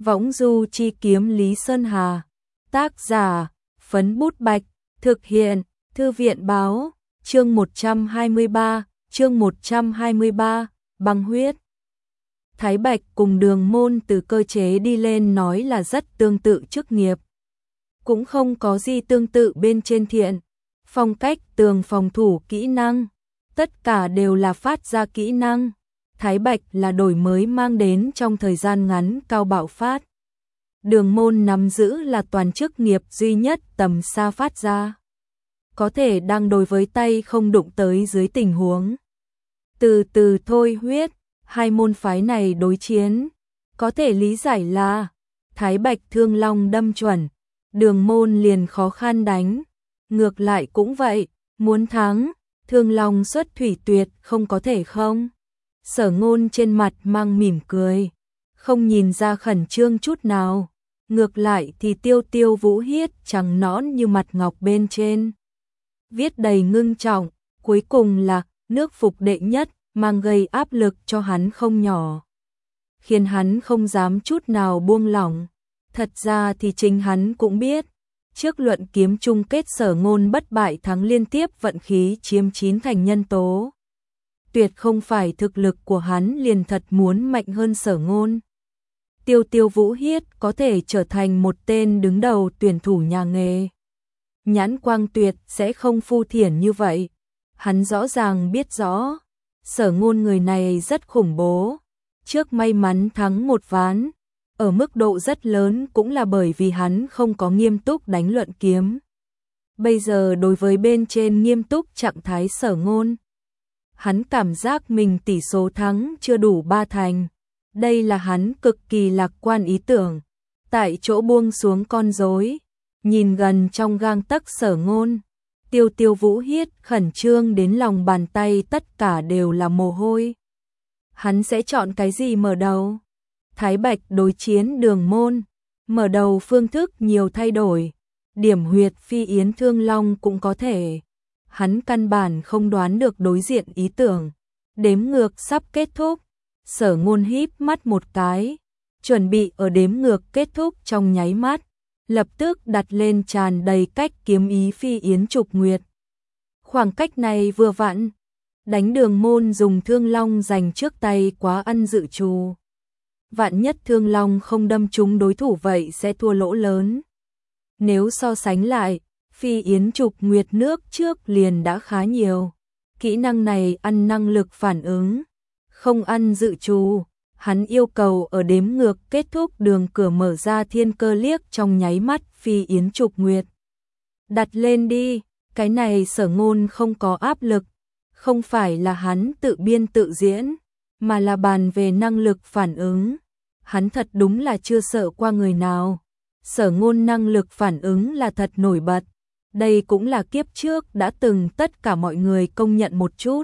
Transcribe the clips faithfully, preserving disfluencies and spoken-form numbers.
Võng du chi kiếm Lý Sơn Hà. Tác giả, Phấn Bút Bạch. Thực hiện, Thư viện báo. Chương một trăm hai mươi ba, chương một trăm hai mươi ba, băng huyết. Thái Bạch cùng Đường Môn từ cơ chế đi lên nói là rất tương tự chức nghiệp. Cũng không có gì tương tự bên trên thiện. Phong cách, tường phòng thủ, kỹ năng. Tất cả đều là phát ra kỹ năng. Thái Bạch là đổi mới mang đến trong thời gian ngắn cao bạo phát. Đường Môn nắm giữ là toàn chức nghiệp duy nhất tầm xa phát ra. Có thể đang đối với tay không đụng tới dưới tình huống. Từ từ thôi huyết, hai môn phái này đối chiến. Có thể lý giải là Thái Bạch thương long đâm chuẩn, Đường Môn liền khó khăn đánh. Ngược lại cũng vậy, muốn thắng, thương long xuất thủy tuyệt không có thể không. Sở Ngôn trên mặt mang mỉm cười, không nhìn ra khẩn trương chút nào. Ngược lại thì Tiêu Tiêu Vũ Hiết trắng nõn như mặt ngọc bên trên. Viết đầy ngưng trọng, cuối cùng là nước phục đệ nhất, mang gây áp lực cho hắn không nhỏ. Khiến hắn không dám chút nào buông lỏng. Thật ra thì chính hắn cũng biết, trước luận kiếm chung kết Sở Ngôn bất bại thắng liên tiếp vận khí chiếm chín thành nhân tố. Tuyệt không phải thực lực của hắn liền thật muốn mạnh hơn Sở Ngôn. Tiêu Tiêu Vũ Hiết có thể trở thành một tên đứng đầu tuyển thủ nhà nghề. Nhãn quang tuyệt sẽ không phu thiển như vậy. Hắn rõ ràng biết rõ, Sở Ngôn người này rất khủng bố. Trước may mắn thắng một ván, ở mức độ rất lớn cũng là bởi vì hắn không có nghiêm túc đánh luận kiếm. Bây giờ đối với bên trên nghiêm túc trạng thái Sở Ngôn, hắn cảm giác mình tỷ số thắng chưa đủ ba thành. Đây là hắn cực kỳ lạc quan ý tưởng. Tại chỗ buông xuống con rối, nhìn gần trong gang tấc Sở Ngôn, Tiêu Tiêu Vũ Hiết khẩn trương đến lòng bàn tay tất cả đều là mồ hôi. Hắn sẽ chọn cái gì mở đầu? Thái Bạch đối chiến Đường Môn, mở đầu phương thức nhiều thay đổi, điểm huyệt phi yến thương long cũng có thể. Hắn căn bản không đoán được đối diện ý tưởng. Đếm ngược sắp kết thúc, Sở Ngôn híp mắt một cái, chuẩn bị ở đếm ngược kết thúc trong nháy mắt, lập tức đặt lên tràn đầy cách kiếm ý phi yến trục nguyệt. Khoảng cách này vừa vặn, đánh Đường Môn dùng thương long giành trước tay quá ăn dự trù. Vạn nhất thương long không đâm trúng đối thủ vậy sẽ thua lỗ lớn. Nếu so sánh lại, phi yến trục nguyệt nước trước liền đã khá nhiều. Kỹ năng này ăn năng lực phản ứng, không ăn dự trù. Hắn yêu cầu ở đếm ngược kết thúc đường cửa mở ra thiên cơ liếc trong nháy mắt phi yến trục nguyệt. Đặt lên đi, cái này Sở Ngôn không có áp lực. Không phải là hắn tự biên tự diễn, mà là bàn về năng lực phản ứng. Hắn thật đúng là chưa sợ qua người nào. Sở Ngôn năng lực phản ứng là thật nổi bật. Đây cũng là kiếp trước đã từng tất cả mọi người công nhận một chút.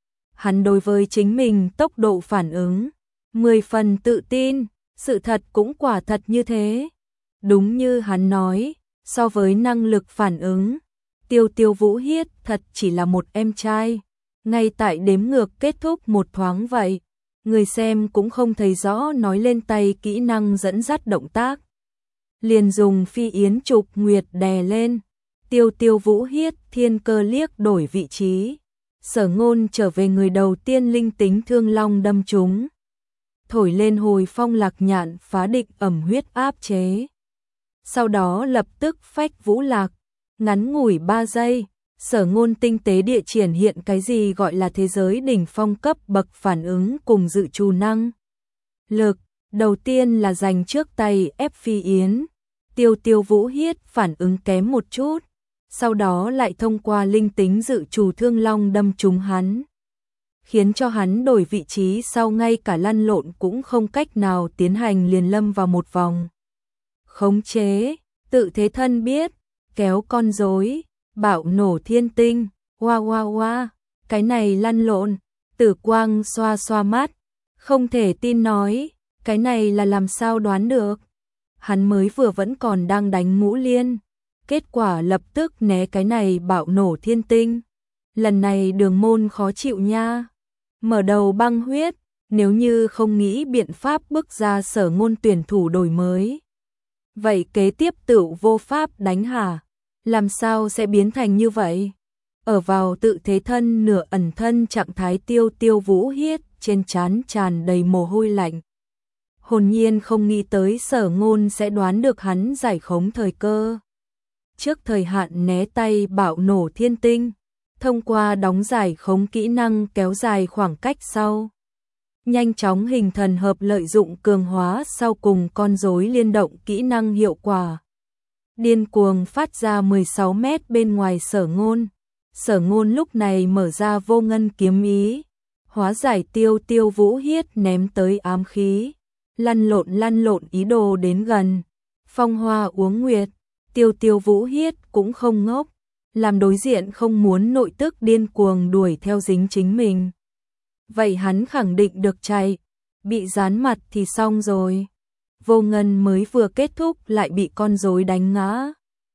Hắn đối với chính mình tốc độ phản ứng mười phần tự tin, sự thật cũng quả thật như thế. Đúng như hắn nói, so với năng lực phản ứng, Tiêu Tiêu Vũ Hiết thật chỉ là một em trai. Ngay tại đếm ngược kết thúc một thoáng vậy, người xem cũng không thấy rõ nói lên tay kỹ năng dẫn dắt động tác. Liền dùng phi yến trục nguyệt đè lên, Tiêu Tiêu Vũ Hiết thiên cơ liếc đổi vị trí. Sở Ngôn trở về người đầu tiên linh tính thương long đâm trúng. Thổi lên hồi phong lạc nhạn phá địch ẩm huyết áp chế. Sau đó lập tức phách vũ lạc. Ngắn ngủi ba giây, Sở Ngôn tinh tế địa triển hiện cái gì gọi là thế giới đỉnh phong cấp bậc phản ứng cùng dự trù năng lực. Đầu tiên là giành trước tay ép phi yến. Tiêu Tiêu Vũ Hiết phản ứng kém một chút. Sau đó lại thông qua linh tính dự trù thương long đâm trúng hắn, khiến cho hắn đổi vị trí sau ngay cả lăn lộn cũng không cách nào tiến hành, liền lâm vào một vòng khống chế, tự thế thân biết, kéo con rối, bạo nổ thiên tinh, hoa hoa hoa, cái này lăn lộn. Tử Quang xoa xoa mắt, không thể tin nói, cái này là làm sao đoán được. Hắn mới vừa vẫn còn đang đánh ngũ liên, kết quả lập tức né cái này bạo nổ thiên tinh. Lần này Đường Môn khó chịu nha. Mở đầu băng huyết, Nếu như không nghĩ biện pháp bức ra Sở Ngôn tuyển thủ đổi mới, vậy kế tiếp tựu vô pháp đánh hả? Làm sao sẽ biến thành như vậy? Ở vào tự thế thân nửa ẩn thân trạng thái, Tiêu Tiêu Vũ Hiết trên trán tràn đầy mồ hôi lạnh. Hồn nhiên không nghĩ tới Sở Ngôn sẽ đoán được hắn giải khống thời cơ. Trước thời hạn né tay bạo nổ thiên tinh, thông qua đóng giải khống kỹ năng kéo dài khoảng cách sau. Nhanh chóng hình thần hợp, lợi dụng cường hóa sau cùng con rối liên động kỹ năng hiệu quả. Điên cuồng phát ra mười sáu mét bên ngoài Sở Ngôn. Sở Ngôn lúc này mở ra vô ngân kiếm ý, hóa giải Tiêu Tiêu Vũ Hiết ném tới ám khí, lăn lộn lăn lộn ý đồ đến gần. Phong hoa uống nguyệt, Tiêu Tiêu Vũ Hiết cũng không ngốc, làm đối diện không muốn nội tức điên cuồng đuổi theo dính chính mình. Vậy hắn khẳng định được chạy, bị dán mặt thì xong rồi. Vô ngân mới vừa kết thúc lại bị con rối đánh ngã.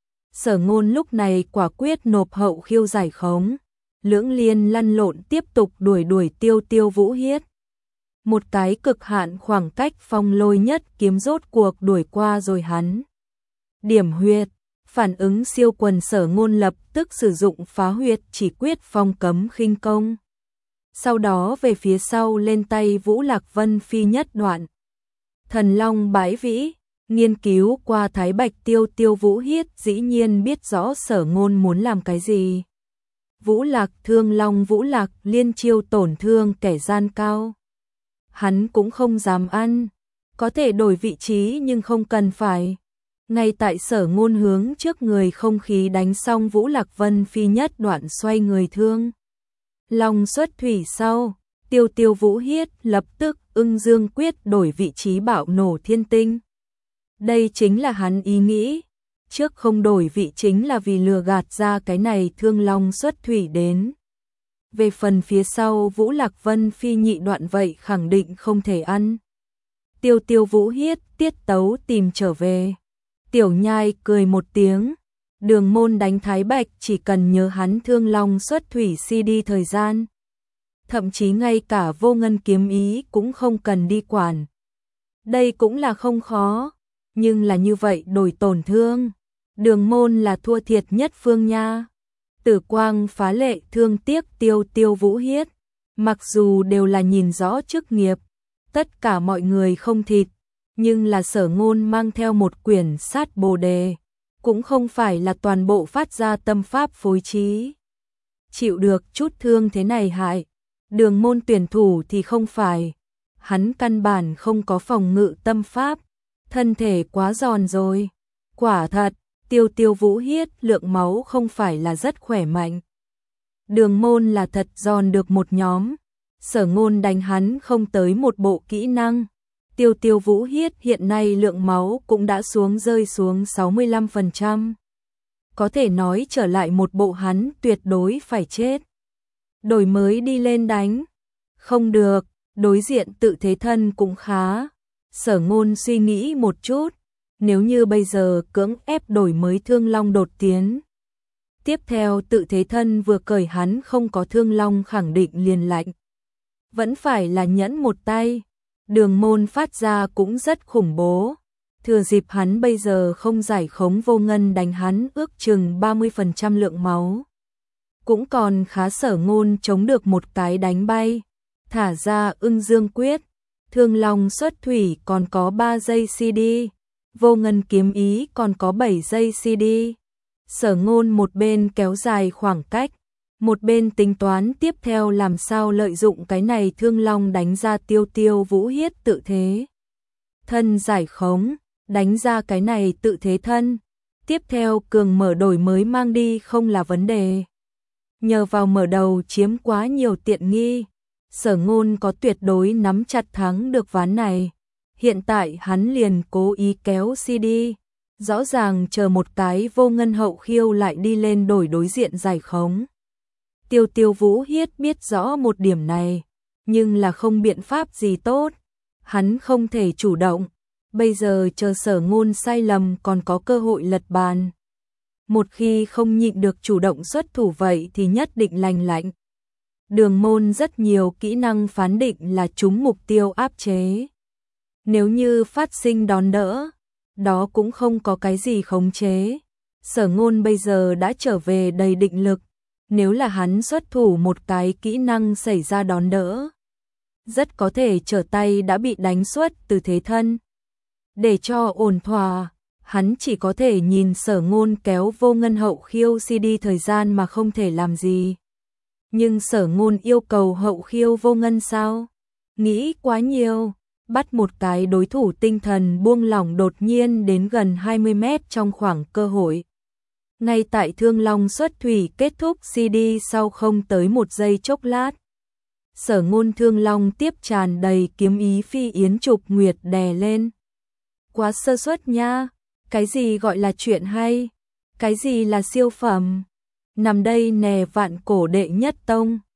Sở Ngôn lúc này quả quyết nộp hậu khiêu giải khống, lưỡng liên lăn lộn tiếp tục đuổi đuổi Tiêu Tiêu Vũ Hiết. Một cái cực hạn khoảng cách, phong lôi nhất kiếm rốt cuộc đuổi qua rồi hắn. Điểm huyệt, phản ứng siêu quần, Sở Ngôn lập tức sử dụng phá huyệt chỉ quyết phong cấm khinh công. Sau đó về phía sau lên tay Vũ Lạc Vân phi nhất đoạn. Thần Long bãi vĩ, nghiên cứu qua Thái Bạch, Tiêu Tiêu Vũ Hiết dĩ nhiên biết rõ Sở Ngôn muốn làm cái gì. Vũ Lạc Thương Long Vũ Lạc liên chiêu tổn thương kẻ gian cao. Hắn cũng không dám ăn, có thể đổi vị trí nhưng không cần phải. Ngay tại Sở Ngôn hướng trước người không khí đánh xong, Vũ Lạc Vân phi nhất đoạn xoay người thương Long xuất thủy sau, Tiêu Tiêu Vũ Hiết lập tức ưng dương quyết đổi vị trí bạo nổ thiên tinh. Đây chính là hắn ý nghĩ, trước không đổi vị chính là vì lừa gạt ra cái này thương long xuất thủy đến. Về phần phía sau Vũ Lạc Vân phi nhị đoạn vậy khẳng định không thể ăn. Tiêu Tiêu Vũ Hiết tiết tấu tìm trở về. Tiểu Nhai cười một tiếng, Đường Môn đánh Thái Bạch chỉ cần nhớ hắn thương long xuất thủy xê đê thời gian. Thậm chí ngay cả vô ngân kiếm ý cũng không cần đi quản. Đây cũng là không khó, nhưng là như vậy đổi tổn thương. Đường Môn là thua thiệt nhất phương nha. Tử quang phá lệ thương tiếc Tiêu Tiêu Vũ Hiết. Mặc dù đều là nhìn rõ chức nghiệp, tất cả mọi người không thịt, nhưng là Sở Ngôn mang theo một quyển sát bồ đề, cũng không phải là toàn bộ phát ra tâm pháp phối trí. Chịu được chút thương thế này hại. Đường Môn tuyển thủ thì không phải, hắn căn bản không có phòng ngự tâm pháp, thân thể quá giòn rồi. Quả thật, Tiêu Tiêu Vũ Hiết lượng máu không phải là rất khỏe mạnh. Đường Môn là thật giòn được một nhóm, Sở Ngôn đánh hắn không tới một bộ kỹ năng. Tiêu Tiêu Vũ Hiết hiện nay lượng máu cũng đã xuống rơi xuống sáu mươi lăm phần trăm. Có thể nói trở lại một bộ hắn tuyệt đối phải chết. Đổi mới đi lên đánh. Không được, đối diện tự thế thân cũng khá. Sở Ngôn suy nghĩ một chút, nếu như bây giờ cưỡng ép đổi mới thương long đột tiến. Tiếp theo tự thế thân vừa cởi hắn không có thương long khẳng định liền lạnh. Vẫn phải là nhẫn một tay. Đường Môn phát ra cũng rất khủng bố. Thừa dịp hắn bây giờ không giải khống vô ngân đánh hắn ước chừng ba mươi phần trăm lượng máu. Cũng còn khá, Sở Ngôn chống được một cái đánh bay. Thả ra ưng dương quyết. Thương long xuất thủy còn có ba giây xê đê. Vô ngân kiếm ý còn có bảy giây xê đê. Sở Ngôn một bên kéo dài khoảng cách, một bên tính toán tiếp theo làm sao lợi dụng cái này thương long đánh ra Tiêu Tiêu Vũ Hiết tự thế thân giải khống, đánh ra cái này tự thế thân. Tiếp theo cường mở đổi mới mang đi không là vấn đề. Nhờ vào mở đầu chiếm quá nhiều tiện nghi, Sở Ngôn có tuyệt đối nắm chặt thắng được ván này. Hiện tại hắn liền cố ý kéo xê đê, rõ ràng chờ một cái vô ngân hậu khiêu lại đi lên đổi đối diện giải khống. Tiêu Tiêu Vũ Hiết biết rõ một điểm này, nhưng là không biện pháp gì tốt. Hắn không thể chủ động, bây giờ chờ Sở Ngôn sai lầm còn có cơ hội lật bàn. Một khi không nhịn được chủ động xuất thủ vậy thì nhất định lành lạnh. Đường môn rất nhiều kỹ năng phán định là trúng mục tiêu áp chế. Nếu như phát sinh đón đỡ, đó cũng không có cái gì khống chế. Sở Ngôn bây giờ đã trở về đầy định lực, nếu là hắn xuất thủ một cái kỹ năng xảy ra đón đỡ, rất có thể trở tay đã bị đánh xuất từ thế thân. Để cho ổn thỏa, hắn chỉ có thể nhìn Sở Ngôn kéo Vô Ngân hậu khiêu xê đê thời gian mà không thể làm gì. Nhưng Sở Ngôn yêu cầu hậu khiêu Vô Ngân sao? Nghĩ quá nhiều, bắt một cái đối thủ tinh thần buông lỏng đột nhiên đến gần hai mươi mét trong khoảng cơ hội. Ngay tại Thương Long xuất thủy kết thúc xê đê sau không tới một giây chốc lát. Sở Ngôn Thương Long tiếp tràn đầy kiếm ý phi yến trục nguyệt đè lên. Quá sơ suất nha, cái gì gọi là chuyện hay, cái gì là siêu phẩm. Nằm đây nè vạn cổ đệ nhất tông.